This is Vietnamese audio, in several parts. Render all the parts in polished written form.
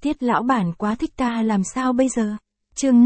Tiết lão bản quá thích ta làm sao bây giờ? Chương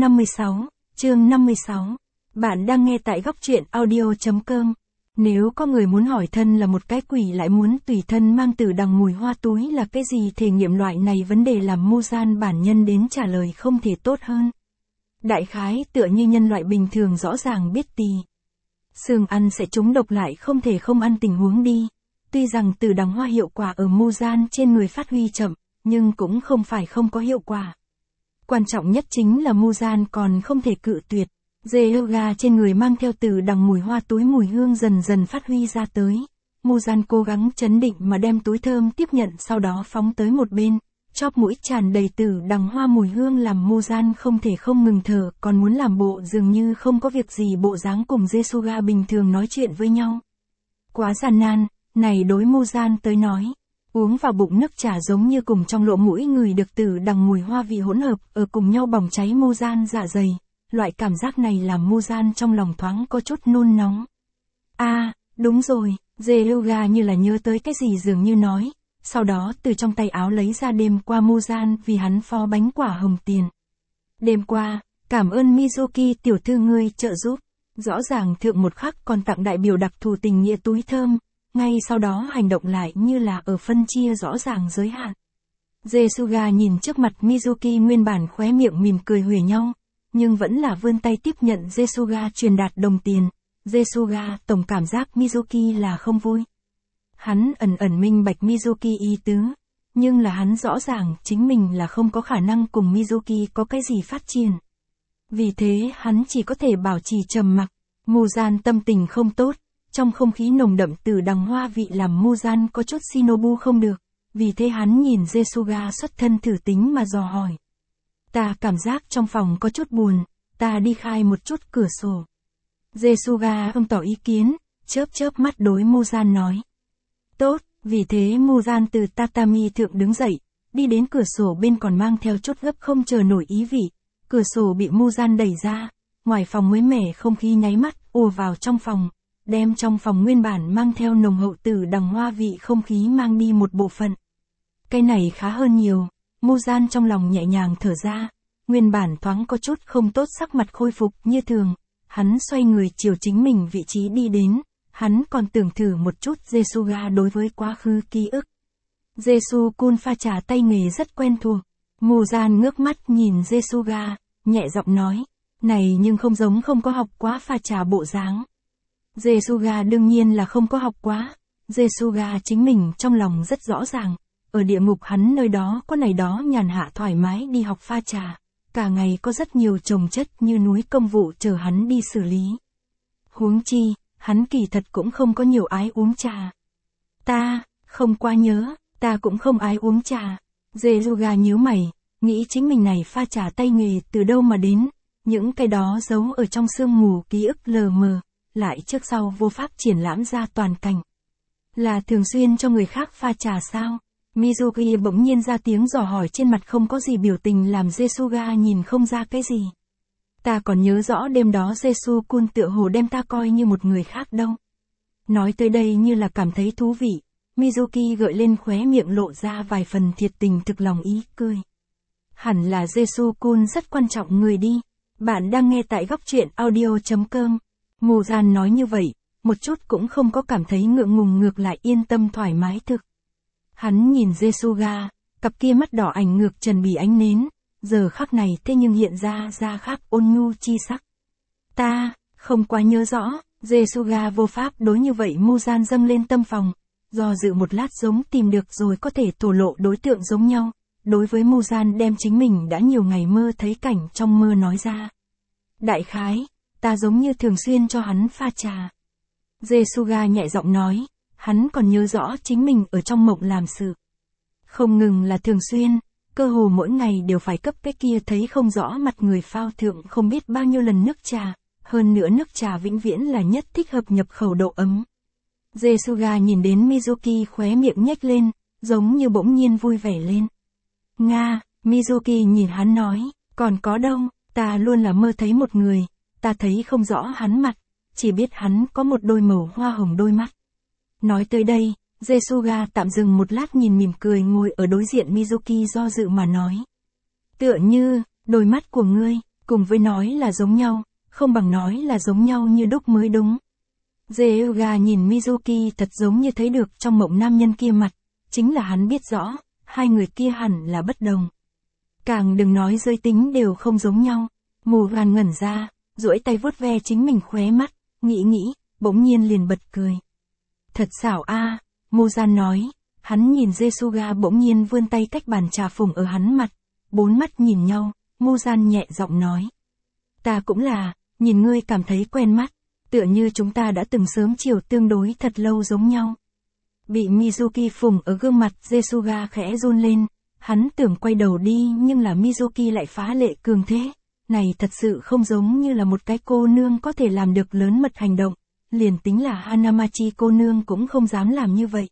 56. Bạn đang nghe tại góc truyện audio.com. Nếu có người muốn hỏi thân là một cái quỷ lại muốn tùy thân mang tử đằng mùi hoa túi là cái gì, thể nghiệm loại này vấn đề làm Muzan bản nhân đến trả lời không thể tốt hơn. Đại khái tựa như nhân loại bình thường rõ ràng biết xương ăn sẽ trúng độc lại không thể không ăn tình huống đi. Tuy rằng tử đằng hoa hiệu quả ở Muzan trên người phát huy chậm, nhưng cũng không phải không có hiệu quả. Quan trọng nhất chính là Muzan còn không thể cự tuyệt. Zeoga trên người mang theo tử đằng mùi hoa túi, mùi hương dần dần phát huy ra tới. Muzan cố gắng trấn định mà đem túi thơm tiếp nhận, sau đó phóng tới một bên. Chóp mũi tràn đầy tử đằng hoa mùi hương làm Muzan không thể không ngừng thở, còn muốn làm bộ dường như không có việc gì bộ dáng cùng Zeoga bình thường nói chuyện với nhau. Quá gian nan, này đối Muzan tới nói. Uống vào bụng nước trà giống như cùng trong lỗ mũi người được tử đằng mùi hoa vị hỗn hợp ở cùng nhau bỏng cháy Muzan dạ dày. Loại cảm giác này làm Muzan trong lòng thoáng có chút nôn nóng. Đúng rồi, Zeoga như là nhớ tới cái gì dường như nói. Sau đó từ trong tay áo lấy ra đêm qua Muzan vì hắn pho bánh quả hồng tiền. Đêm qua, cảm ơn Mizuki tiểu thư ngươi trợ giúp. Rõ ràng thượng một khắc còn tặng đại biểu đặc thù tình nghĩa túi thơm. Ngay sau đó hành động lại như là ở phân chia rõ ràng giới hạn. Zesuga nhìn trước mặt Mizuki, nguyên bản khóe miệng mỉm cười huề nhau, nhưng vẫn là vươn tay tiếp nhận Zesuga truyền đạt đồng tiền. Zesuga tổng cảm giác Mizuki là không vui. Hắn ẩn minh bạch Mizuki ý tứ, nhưng là hắn rõ ràng chính mình là không có khả năng cùng Mizuki có cái gì phát triển. Vì thế hắn chỉ có thể bảo trì trầm mặc. Muzan tâm tình không tốt. Trong không khí nồng đậm tử đằng hoa vị làm Muzan có chút shinobu không được, vì thế hắn nhìn Zesuga xuất thân thử tính mà dò hỏi. Ta cảm giác trong phòng có chút buồn, ta đi khai một chút cửa sổ. Zesuga không tỏ ý kiến, chớp mắt đối Muzan nói. Tốt, vì thế Muzan từ tatami thượng đứng dậy, đi đến cửa sổ bên còn mang theo chút gấp không chờ nổi ý vị. Cửa sổ bị Muzan đẩy ra, ngoài phòng mới mẻ không khí nháy mắt ùa vào trong phòng. Đem trong phòng nguyên bản mang theo nồng hậu tử đằng hoa vị không khí mang đi một bộ phận. Cái này khá hơn nhiều, Muzan trong lòng nhẹ nhàng thở ra, nguyên bản thoáng có chút không tốt sắc mặt khôi phục như thường, hắn xoay người chiều chính mình vị trí đi đến, hắn còn tưởng thử một chút Zesuga đối với quá khứ ký ức. Jesu-kun pha trà tay nghề rất quen thuộc, Muzan ngước mắt nhìn Zesuga, nhẹ giọng nói, này nhưng không giống không có học quá pha trà bộ dáng. Zesuga đương nhiên là không có học quá. Zesuga chính mình trong lòng rất rõ ràng. Ở địa ngục hắn nơi đó có này đó nhàn hạ thoải mái đi học pha trà. Cả ngày có rất nhiều chồng chất như núi công vụ chờ hắn đi xử lý. Huống chi, hắn kỳ thật cũng không có nhiều ái uống trà. Ta, không quá nhớ, ta cũng không ái uống trà. Zesuga nhíu mày, nghĩ chính mình này pha trà tay nghề từ đâu mà đến. Những cái đó giấu ở trong sương mù ký ức lờ mờ. Lại trước sau vô pháp triển lãm ra toàn cảnh. Là thường xuyên cho người khác pha trà sao? Mizuki bỗng nhiên ra tiếng dò hỏi, trên mặt không có gì biểu tình làm Zesuga nhìn không ra cái gì. Ta còn nhớ rõ đêm đó Jesu-kun tựa hồ đem ta coi như một người khác đâu. Nói tới đây như là cảm thấy thú vị, Mizuki gợi lên khóe miệng lộ ra vài phần thiệt tình thực lòng ý cười. Hẳn là Jesu-kun rất quan trọng người đi. Bạn đang nghe tại góc truyện audio.com. Muzan nói như vậy, một chút cũng không có cảm thấy ngượng ngùng, ngược lại yên tâm thoải mái thực. Hắn nhìn Zesuga, cặp kia mắt đỏ ảnh ngược trần bì ánh nến, giờ khắc này thế nhưng hiện ra khác ôn nhu chi sắc. Ta, không quá nhớ rõ, Zesuga vô pháp đối như vậy. Muzan dâng lên tâm phòng, do dự một lát giống tìm được rồi có thể thổ lộ đối tượng giống nhau. Đối với Muzan đem chính mình đã nhiều ngày mơ thấy cảnh trong mơ nói ra. Đại khái, ta giống như thường xuyên cho hắn pha trà. Zesuga nhẹ giọng nói, hắn còn nhớ rõ chính mình ở trong mộng làm sự. Không ngừng là thường xuyên, cơ hồ mỗi ngày đều phải cấp cái kia thấy không rõ mặt người phao thượng không biết bao nhiêu lần nước trà, hơn nữa nước trà vĩnh viễn là nhất thích hợp nhập khẩu độ ấm. Zesuga nhìn đến Mizuki khóe miệng nhếch lên, giống như bỗng nhiên vui vẻ lên. Nga, Mizuki nhìn hắn nói, còn có đâu, ta luôn là mơ thấy một người. Ta thấy không rõ hắn mặt, chỉ biết hắn có một đôi màu hoa hồng đôi mắt. Nói tới đây, Jesuga tạm dừng một lát nhìn mỉm cười ngồi ở đối diện Mizuki do dự mà nói. Tựa như, đôi mắt của ngươi, cùng với nói là giống nhau, không bằng nói là giống nhau như đúc mới đúng. Jesuga nhìn Mizuki thật giống như thấy được trong mộng nam nhân kia mặt, chính là hắn biết rõ, hai người kia hẳn là bất đồng. Càng đừng nói giới tính đều không giống nhau. Muran ngẩn ra, duỗi tay vuốt ve chính mình khóe mắt, nghĩ, bỗng nhiên liền bật cười. Thật xảo a, Muran nói, hắn nhìn Jesuga bỗng nhiên vươn tay cách bàn trà phùng ở hắn mặt, bốn mắt nhìn nhau, Muran nhẹ giọng nói. Ta cũng là, nhìn ngươi cảm thấy quen mắt, tựa như chúng ta đã từng sớm chiều tương đối thật lâu giống nhau. Bị Mizuki phùng ở gương mặt Jesuga khẽ run lên, hắn tưởng quay đầu đi nhưng là Mizuki lại phá lệ cường thế. Này thật sự không giống như là một cái cô nương có thể làm được lớn mật hành động, liền tính là Hanamachi cô nương cũng không dám làm như vậy.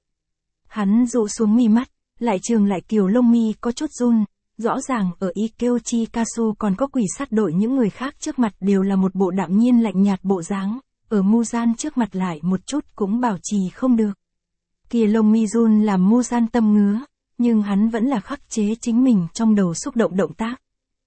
Hắn dụ xuống mi mắt, lại trường lại kiều lông mi có chút run, rõ ràng ở Ikeochi Kasu còn có quỷ sát đội những người khác trước mặt đều là một bộ đạm nhiên lạnh nhạt bộ dáng, ở Muzan trước mặt lại một chút cũng bảo trì không được. Kia lông mi run làm Muzan tâm ngứa, nhưng hắn vẫn là khắc chế chính mình trong đầu xúc động động tác.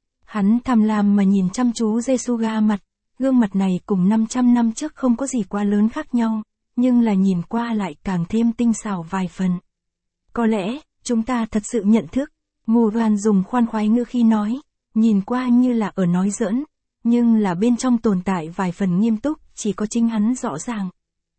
Hắn tham lam mà nhìn chăm chú Jesuga mặt, gương mặt này cùng 500 năm trước không có gì quá lớn khác nhau, nhưng là nhìn qua lại càng thêm tinh xảo vài phần. Có lẽ, chúng ta thật sự nhận thức, Muran dùng khoan khoái ngữ khi nói, nhìn qua như là ở nói giỡn, nhưng là bên trong tồn tại vài phần nghiêm túc, chỉ có chính hắn rõ ràng.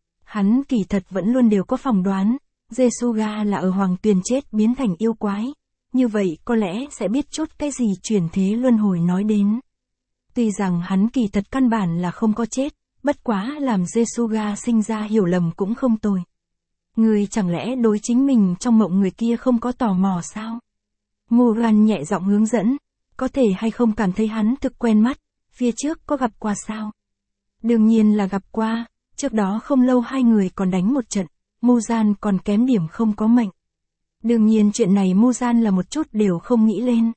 Hắn kỳ thật vẫn luôn đều có phỏng đoán, Jesuga là ở hoàng tuyền chết biến thành yêu quái. Như vậy có lẽ sẽ biết chút cái gì chuyển thế luân hồi nói đến. Tuy rằng hắn kỳ thật căn bản là không có chết, bất quá làm Jesuga sinh ra hiểu lầm cũng không tồi. Người chẳng lẽ đối chính mình trong mộng người kia không có tò mò sao? Muran nhẹ giọng hướng dẫn, có thể hay không cảm thấy hắn thực quen mắt, phía trước có gặp qua sao? Đương nhiên là gặp qua, trước đó không lâu hai người còn đánh một trận, Muzan còn kém điểm không có mệnh. Đương nhiên chuyện này Muzan là một chút đều không nghĩ lên.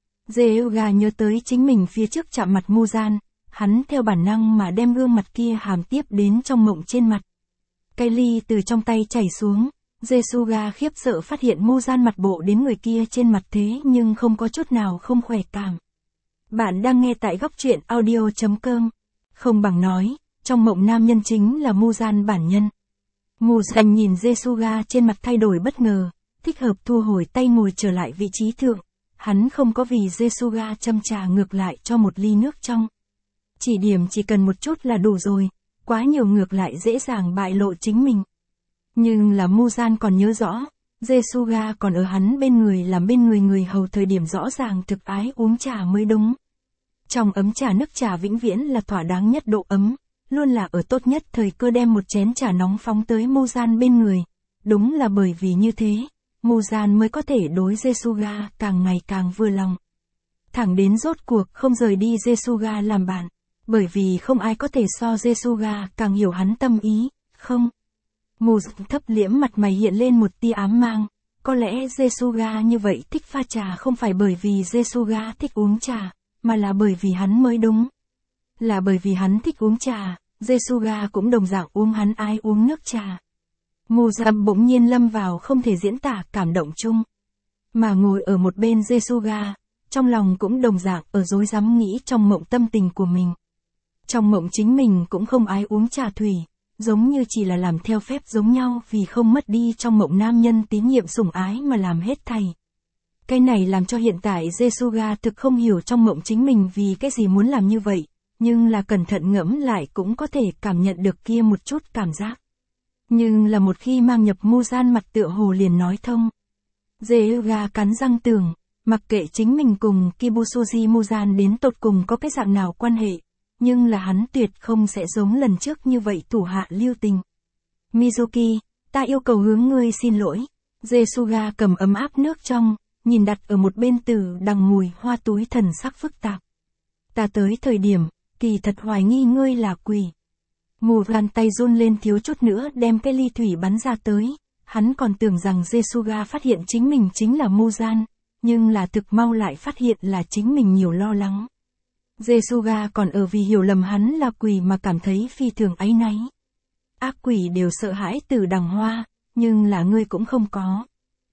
Jesuga nhớ tới chính mình phía trước chạm mặt Muzan, hắn theo bản năng mà đem gương mặt kia hàm tiếp đến trong mộng trên mặt. Cái ly từ trong tay chảy xuống, Jesuga khiếp sợ phát hiện Muzan mặt bộ đến người kia trên mặt thế nhưng không có chút nào không khỏe cảm. Bạn đang nghe tại góc truyện audio.com. Không bằng nói, trong mộng nam nhân chính là Muzan bản nhân. Muzan nhìn Jesuga trên mặt thay đổi bất ngờ, thích hợp thu hồi tay ngồi trở lại vị trí thượng. Hắn không có vì Jesuga châm trà ngược lại cho một ly nước trong. Chỉ điểm chỉ cần một chút là đủ rồi, quá nhiều ngược lại dễ dàng bại lộ chính mình. Nhưng là Muzan còn nhớ rõ, Jesuga còn ở hắn bên người làm bên người hầu thời điểm rõ ràng thực ái uống trà mới đúng. Trong ấm trà nước trà vĩnh viễn là thỏa đáng nhất độ ấm, luôn là ở tốt nhất thời cơ đem một chén trà nóng phóng tới Muzan bên người. Đúng là bởi vì như thế, Muzan mới có thể đối Jesuga càng ngày càng vừa lòng. Thẳng đến rốt cuộc không rời đi Jesuga làm bạn, bởi vì không ai có thể so Jesuga càng hiểu hắn tâm ý, không? Muzan thấp liễm mặt mày hiện lên một tia ám mang, có lẽ Jesuga như vậy thích pha trà không phải bởi vì Jesuga thích uống trà, mà là bởi vì hắn mới đúng. Là bởi vì hắn thích uống trà, Jesuga cũng đồng dạng uống hắn ái uống nước trà. Muzan bỗng nhiên lâm vào không thể diễn tả cảm động chung. Mà ngồi ở một bên Jesuga, trong lòng cũng đồng dạng ở rối rắm nghĩ trong mộng tâm tình của mình. Trong mộng chính mình cũng không ái uống trà thủy, giống như chỉ là làm theo phép giống nhau vì không mất đi trong mộng nam nhân tín nhiệm sủng ái mà làm hết thảy. Cái này làm cho hiện tại Jesuga thực không hiểu trong mộng chính mình vì cái gì muốn làm như vậy, nhưng là cẩn thận ngẫm lại cũng có thể cảm nhận được kia một chút cảm giác. Nhưng là một khi mang nhập Muzan mặt tựa hồ liền nói thông. Jesuga cắn răng tưởng, mặc kệ chính mình cùng Kibusuji Muzan đến tột cùng có cái dạng nào quan hệ, nhưng là hắn tuyệt không sẽ giống lần trước như vậy thủ hạ lưu tình. Mizuki, ta yêu cầu hướng ngươi xin lỗi. Jesuga cầm ấm áp nước trong, nhìn đặt ở một bên từ đằng mùi hoa túi thần sắc phức tạp. Ta tới thời điểm, kỳ thật hoài nghi ngươi là quỷ. Muran tay run lên thiếu chút nữa đem cái ly thủy bắn ra tới, hắn còn tưởng rằng Jesuga phát hiện chính mình chính là Muzan, nhưng là thực mau lại phát hiện là chính mình nhiều lo lắng. Jesuga còn ở vì hiểu lầm hắn là quỷ mà cảm thấy phi thường áy náy. Ác quỷ đều sợ hãi từ đằng hoa, nhưng là ngươi cũng không có.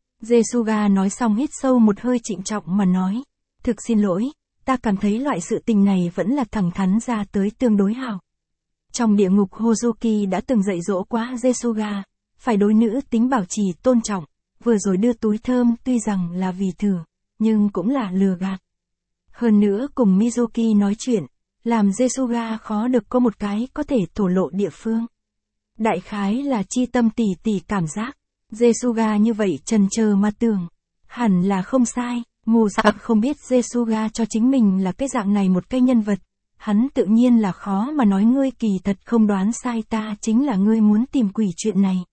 Jesuga nói xong hít sâu một hơi trịnh trọng mà nói, thực xin lỗi, ta cảm thấy loại sự tình này vẫn là thẳng thắn ra tới tương đối hảo. Trong địa ngục Hozuki đã từng dạy dỗ quá Jesuga, phải đối nữ tính bảo trì tôn trọng, vừa rồi đưa túi thơm tuy rằng là vì thử, nhưng cũng là lừa gạt. Hơn nữa cùng Mizuki nói chuyện, làm Jesuga khó được có một cái có thể thổ lộ địa phương. Đại khái là chi tâm tỉ tỉ cảm giác, Jesuga như vậy chần chờ mà tưởng, hẳn là không sai, Muzan không biết Jesuga cho chính mình là cái dạng này một cái nhân vật, hắn tự nhiên là khó mà nói ngươi kỳ thật không đoán sai ta chính là ngươi muốn tìm quỷ chuyện này.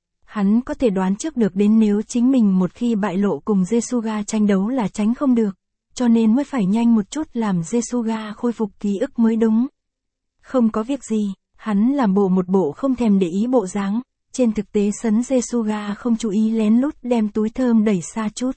Hắn có thể đoán trước được đến nếu chính mình một khi bại lộ cùng Jesuga tranh đấu là tránh không được, cho nên mới phải nhanh một chút làm Jesuga khôi phục ký ức mới đúng. Không có việc gì, hắn làm một bộ không thèm để ý bộ dáng, trên thực tế sấn Jesuga không chú ý lén lút đem túi thơm đẩy xa chút.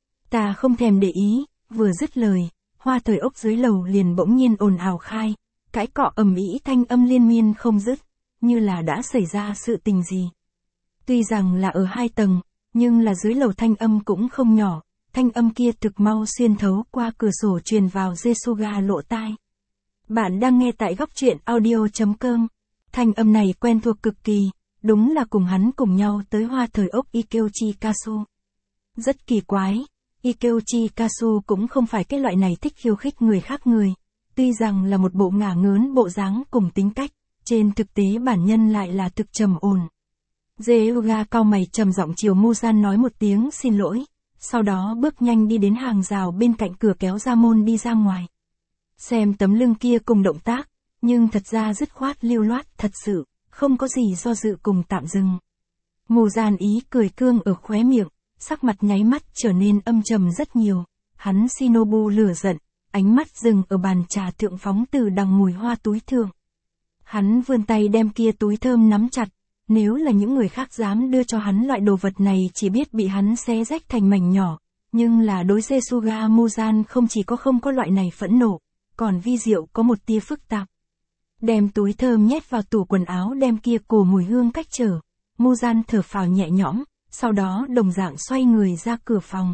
Ta không thèm để ý, vừa dứt lời, hoa thời ốc dưới lầu liền bỗng nhiên ồn ào khai, cãi cọ ầm ĩ thanh âm liên miên không dứt, như là đã xảy ra sự tình gì. Tuy rằng là ở 2 tầng, nhưng là dưới lầu thanh âm cũng không nhỏ, thanh âm kia thực mau xuyên thấu qua cửa sổ truyền vào Jesuga lỗ tai. Bạn đang nghe tại góc truyện audio.com. Thanh âm này quen thuộc cực kỳ, đúng là cùng hắn cùng nhau tới hoa thời ốc Ikeuchi Kasu. Rất kỳ quái, Ikeuchi Kasu cũng không phải cái loại này thích khiêu khích người khác người, tuy rằng là một bộ ngả ngớn bộ dáng cùng tính cách, trên thực tế bản nhân lại là thực trầm ổn. Jesuga cau mày trầm giọng chiều Muzan nói một tiếng xin lỗi, sau đó bước nhanh đi đến hàng rào bên cạnh cửa kéo ra môn đi ra ngoài. Xem tấm lưng kia cùng động tác, nhưng thật ra dứt khoát lưu loát thật sự, không có gì do dự cùng tạm dừng. Muzan ý cười cương ở khóe miệng, sắc mặt nháy mắt trở nên âm trầm rất nhiều, hắn Shinobu lửa giận, ánh mắt dừng ở bàn trà thượng phóng từ đằng mùi hoa túi thượng. Hắn vươn tay đem kia túi thơm nắm chặt, nếu là những người khác dám đưa cho hắn loại đồ vật này chỉ biết bị hắn xé rách thành mảnh nhỏ, nhưng là đối Jesuga Muzan không chỉ không có loại này phẫn nộ, còn vi diệu có một tia phức tạp. Đem túi thơm nhét vào tủ quần áo đem kia cổ mùi hương cách trở, Muzan thở phào nhẹ nhõm, sau đó đồng dạng xoay người ra cửa phòng.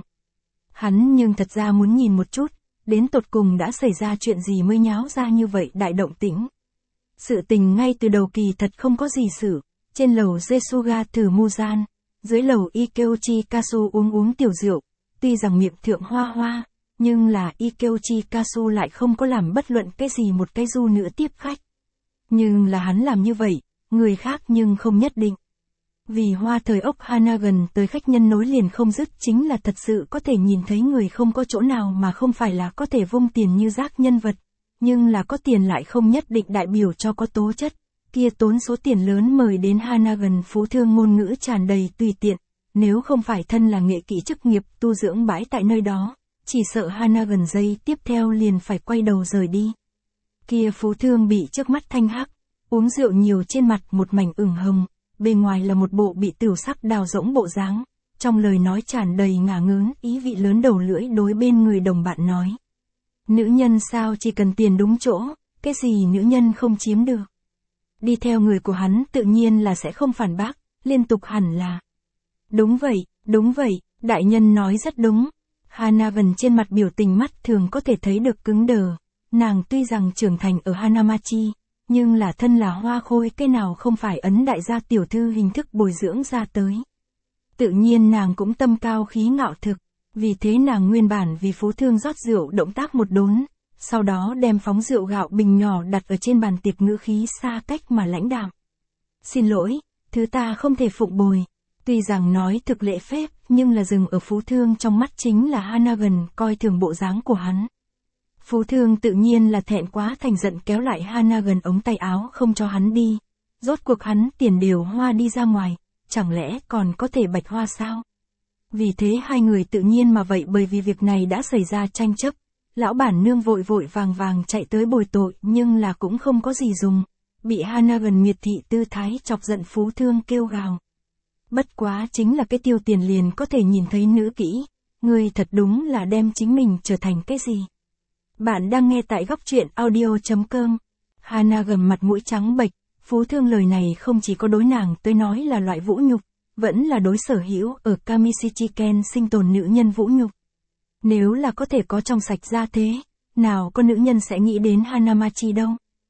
Hắn nhưng thật ra muốn nhìn một chút, đến tột cùng đã xảy ra chuyện gì mới nháo ra như vậy đại động tĩnh. Sự tình ngay từ đầu kỳ thật không có gì sự, trên lầu Jesuga thử Muzan, dưới lầu Ikeuchi Kasu uống tiểu rượu, tuy rằng miệng thượng hoa hoa, nhưng là Ikeuchi Kasu lại không có làm bất luận cái gì một cái du nữa tiếp khách. Nhưng là hắn làm như vậy, người khác nhưng không nhất định. Vì hoa thời ốc Hanagan tới khách nhân nối liền không dứt chính là thật sự có thể nhìn thấy người không có chỗ nào mà không phải là có thể vung tiền như rác nhân vật, nhưng là có tiền lại không nhất định đại biểu cho có tố chất, kia tốn số tiền lớn mời đến Hanagan phú thương ngôn ngữ tràn đầy tùy tiện, nếu không phải thân là nghệ kỹ chức nghiệp tu dưỡng bãi tại nơi đó, chỉ sợ Hanagan giây tiếp theo liền phải quay đầu rời đi. Kia phú thương bị trước mắt thanh hắc, uống rượu nhiều trên mặt một mảnh ửng hồng, bên ngoài là một bộ bị tửu sắc đào rỗng bộ dáng, trong lời nói tràn đầy ngả ngớn, ý vị lớn đầu lưỡi đối bên người đồng bạn nói. Nữ nhân sao chỉ cần tiền đúng chỗ, cái gì nữ nhân không chiếm được. Đi theo người của hắn tự nhiên là sẽ không phản bác, liên tục hẳn là. Đúng vậy, đại nhân nói rất đúng. Hanagan trên mặt biểu tình mắt thường có thể thấy được cứng đờ, nàng tuy rằng trưởng thành ở Hanamachi, nhưng là thân là hoa khôi cái nào không phải ấn đại gia tiểu thư hình thức bồi dưỡng ra tới. Tự nhiên nàng cũng tâm cao khí ngạo thực, vì thế nàng nguyên bản vì phú thương rót rượu động tác một đốn, sau đó đem phóng rượu gạo bình nhỏ đặt ở trên bàn tiệc ngữ khí xa cách mà lãnh đạm. Xin lỗi, thứ ta không thể phụng bồi. Tuy rằng nói thực lễ phép, nhưng là dừng ở phú thương trong mắt chính là Hanagan coi thường bộ dáng của hắn. Phú thương tự nhiên là thẹn quá thành giận kéo lại Hanagan ống tay áo không cho hắn đi. Rốt cuộc hắn tiền đều hoa đi ra ngoài, chẳng lẽ còn có thể bạch hoa sao? Vì thế hai người tự nhiên mà vậy bởi vì việc này đã xảy ra tranh chấp. Lão bản nương vội vàng chạy tới bồi tội nhưng là cũng không có gì dùng. Bị Hanagan miệt thị tư thái chọc giận phú thương kêu gào. Bất quá chính là cái tiêu tiền liền có thể nhìn thấy nữ kỹ. Ngươi thật đúng là đem chính mình trở thành cái gì? Bạn đang nghe tại góc truyện audio.com. Hanagan mặt mũi trắng bệch, phú thương lời này không chỉ có đối nàng tới nói là loại vũ nhục, vẫn là đối sở hữu ở Kamishichiken sinh tồn nữ nhân vũ nhục. Nếu là có thể có trong sạch ra thế, nào có nữ nhân sẽ nghĩ đến Hanamachi đâu.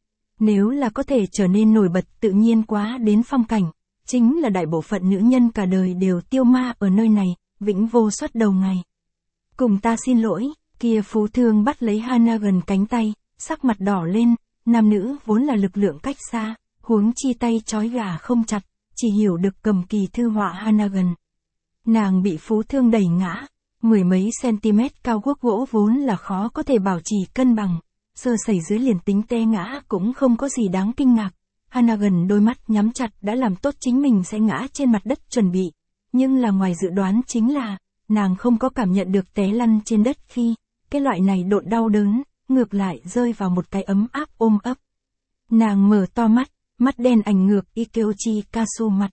Nếu là có thể trở nên nổi bật tự nhiên quá đến phong cảnh, chính là đại bộ phận nữ nhân cả đời đều tiêu ma ở nơi này, vĩnh vô xuất đầu ngày. Cùng ta xin lỗi, kia phú thương bắt lấy Hanagan cánh tay, sắc mặt đỏ lên, nam nữ vốn là lực lượng cách xa, huống chi tay trói gà không chặt, chỉ hiểu được cầm kỳ thư họa Hanagan. Nàng bị phú thương đẩy ngã, mười mấy cm cao guốc gỗ vốn là khó có thể bảo trì cân bằng, sơ sẩy dưới liền tính té ngã cũng không có gì đáng kinh ngạc. Hanagan đôi mắt nhắm chặt đã làm tốt chính mình sẽ ngã trên mặt đất chuẩn bị, nhưng là ngoài dự đoán chính là, nàng không có cảm nhận được té lăn trên đất khi, cái loại này độn đau đớn, ngược lại rơi vào một cái ấm áp ôm ấp. Nàng mở to mắt, mắt đen ảnh ngược Ikeochi Kasu mặt.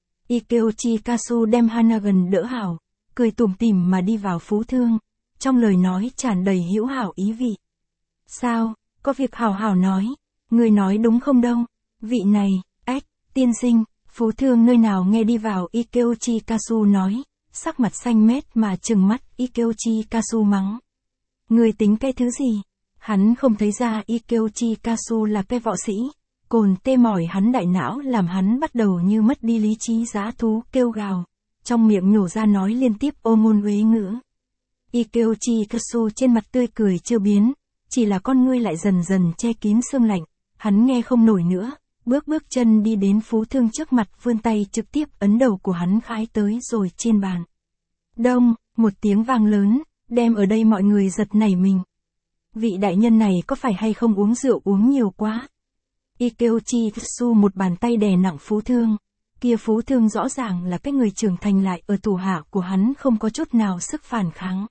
Ikeochi Kasu đem Hanagan đỡ hảo, cười tủm tỉm mà đi vào phú thương, trong lời nói tràn đầy hữu hảo ý vị. Sao, có việc hảo hảo nói, người nói đúng không đâu, vị này, tiên sinh, phú thương nơi nào nghe đi vào Ikeochi Kasu nói, sắc mặt xanh mét mà trừng mắt Ikeochi Kasu mắng. Người tính cái thứ gì? Hắn không thấy ra Ikeochi Kasu là cái võ sĩ, cồn tê mỏi hắn đại não làm hắn bắt đầu như mất đi lý trí dã thú kêu gào, trong miệng nhổ ra nói liên tiếp ô ngôn uế ngữ. Ikeochi Kasu trên mặt tươi cười chưa biến, chỉ là con ngươi lại dần dần che kín sương lạnh, hắn nghe không nổi nữa, bước chân đi đến phú thương trước mặt vươn tay trực tiếp ấn đầu của hắn khái tới rồi trên bàn. Đông, một tiếng vang lớn, đem ở đây mọi người giật nảy mình. Vị đại nhân này có phải hay không uống rượu uống nhiều quá? Ikeochi Kasu một bàn tay đè nặng phú thương, kia phú thương rõ ràng là cái người trưởng thành lại ở thủ hạ của hắn không có chút nào sức phản kháng.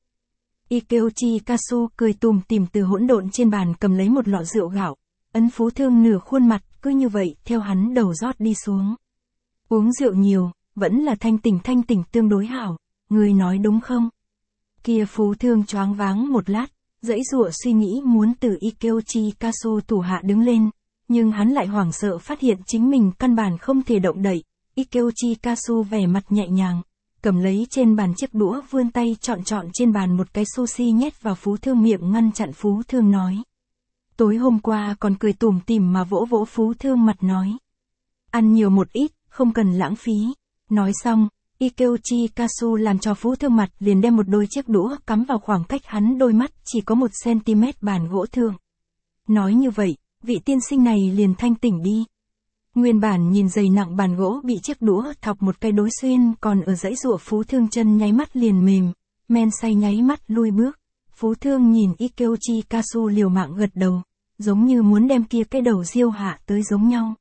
Ikeochi Kasu cười tùm tìm từ hỗn độn trên bàn cầm lấy một lọ rượu gạo, ấn phú thương nửa khuôn mặt, cứ như vậy theo hắn đầu rót đi xuống. Uống rượu nhiều, vẫn là thanh tỉnh tương đối hảo, người nói đúng không? Kia phú thương choáng váng một lát, dãy dụa suy nghĩ muốn từ Ikeochi Kasu thủ hạ đứng lên, nhưng hắn lại hoảng sợ phát hiện chính mình căn bản không thể động đậy. Ikeochi Kasu vẻ mặt nhẹ nhàng, cầm lấy trên bàn chiếc đũa vươn tay chọn trên bàn một cái sushi nhét vào phú thương miệng ngăn chặn phú thương nói. Tối hôm qua còn cười tủm tỉm mà vỗ vỗ phú thương mặt nói. Ăn nhiều một ít, không cần lãng phí. Nói xong, Ikeochi Kasu làm cho phú thương mặt liền đem một đôi chiếc đũa cắm vào khoảng cách hắn đôi mắt chỉ có 1 cm bàn gỗ thường. Nói như vậy, vị tiên sinh này liền thanh tỉnh đi. Nguyên bản nhìn dày nặng bàn gỗ bị chiếc đũa thọc một cái đối xuyên còn ở dãy rụa phú thương chân nháy mắt liền mềm, men say nháy mắt lui bước. Phú thương nhìn Ikeochi Kasu liều mạng gật đầu, giống như muốn đem kia cái đầu diêu hạ tới giống nhau.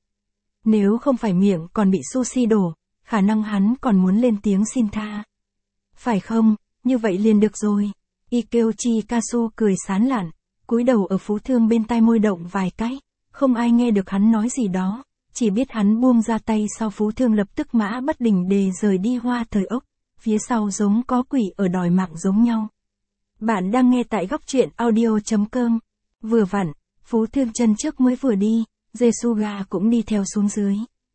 Nếu không phải miệng còn bị sushi đổ, khả năng hắn còn muốn lên tiếng xin tha. Phải không, như vậy liền được rồi. Ikeochi Kasu cười sán lạn, cúi đầu ở phú thương bên tai môi động vài cái, không ai nghe được hắn nói gì đó, chỉ biết hắn buông ra tay sau phú thương lập tức mã bất đình đề rời đi hoa thời ốc, phía sau giống có quỷ ở đòi mạng giống nhau. Bạn đang nghe tại góc truyện audio.com. Vừa vặn, phú thương chân trước mới vừa đi, Jesuga cũng đi theo xuống dưới.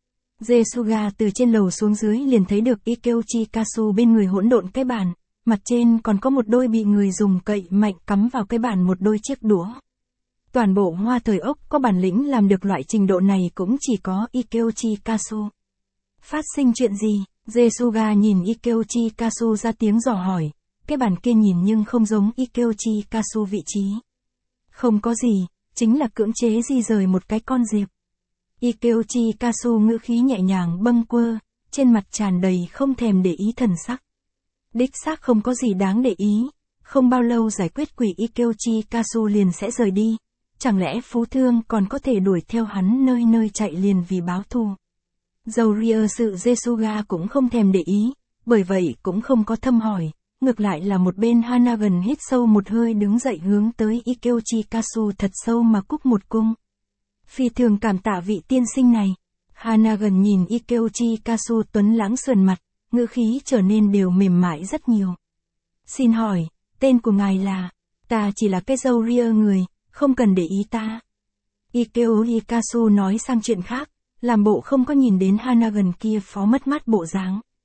Jesuga từ trên lầu xuống dưới liền thấy được Ikeochi Kasu bên người hỗn độn cái bàn, mặt trên còn có một đôi bị người dùng cậy mạnh cắm vào cái bàn một đôi chiếc đũa. Toàn bộ hoa thời ốc có bản lĩnh làm được loại trình độ này cũng chỉ có Ikeochi Kasu. Phát sinh chuyện gì? Jesuga nhìn Ikeochi Kasu ra tiếng dò hỏi, cái bàn kia nhìn nhưng không giống Ikeochi Kasu vị trí. Không có gì, chính là cưỡng chế di rời một cái con diệp. Ikeochi Kasu ngữ khí nhẹ nhàng bâng quơ, trên mặt tràn đầy không thèm để ý thần sắc. Đích xác không có gì đáng để ý, không bao lâu giải quyết quỷ Ikeochi Kasu liền sẽ rời đi. Chẳng lẽ phú thương còn có thể đuổi theo hắn nơi nơi chạy liền vì báo thù. Dầu ria sự Jesuga cũng không thèm để ý, bởi vậy cũng không có thâm hỏi, ngược lại là một bên Hanagan hít sâu một hơi đứng dậy hướng tới Ikeochi Kasu thật sâu mà cúc một cung. Phi thường cảm tạ vị tiên sinh này. Hanagan nhìn Ikeochi Kasu tuấn lãng sườn mặt, ngữ khí trở nên đều mềm mại rất nhiều. Xin hỏi, tên của ngài là? Ta chỉ là cái dâu ria người, không cần để ý ta. Ikeochi Kasu nói sang chuyện khác, làm bộ không có nhìn đến Hanagan kia phó mất mát bộ dáng.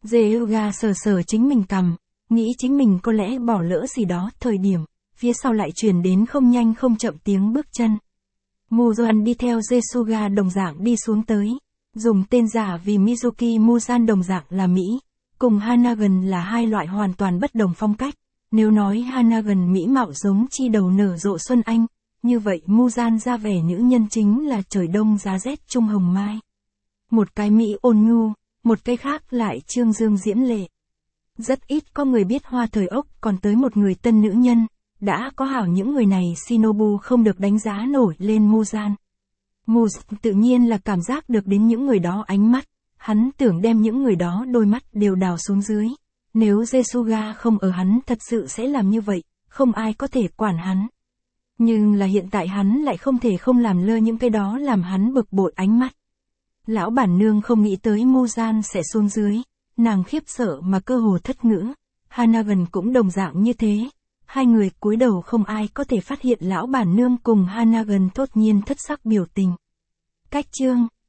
Jehuga sờ sờ chính mình cằm, nghĩ chính mình có lẽ bỏ lỡ gì đó. Thời điểm, phía sau lại truyền đến không nhanh không chậm tiếng bước chân. Muzan đi theo Jesuga đồng dạng đi xuống tới. Dùng tên giả vì Mizuki Muzan đồng dạng là Mỹ. Cùng Hanagan là hai loại hoàn toàn bất đồng phong cách. Nếu nói Hanagan mỹ mạo giống chi đầu nở rộ xuân anh, như vậy Muzan ra vẻ nữ nhân chính là trời đông giá rét trung hồng mai. Một cái Mỹ ôn nhu, một cái khác lại trương dương diễm lệ. Rất ít có người biết hoa thời ốc còn tới một người tân nữ nhân, đã có hảo những người này Shinobu không được đánh giá nổi lên Muzan. Muz tự nhiên là cảm giác được đến những người đó ánh mắt, hắn tưởng đem những người đó đôi mắt đều đào xuống dưới. Nếu Jesuga không ở hắn thật sự sẽ làm như vậy, không ai có thể quản hắn. Nhưng là hiện tại hắn lại không thể không làm lơ những cái đó làm hắn bực bội ánh mắt. Lão bản nương không nghĩ tới Muzan sẽ xuống dưới, nàng khiếp sợ mà cơ hồ thất ngữ. Hanagan cũng đồng dạng như thế. Hai người cúi đầu không ai có thể phát hiện lão bản nương cùng Hanagan thốt nhiên thất sắc biểu tình. Cách chương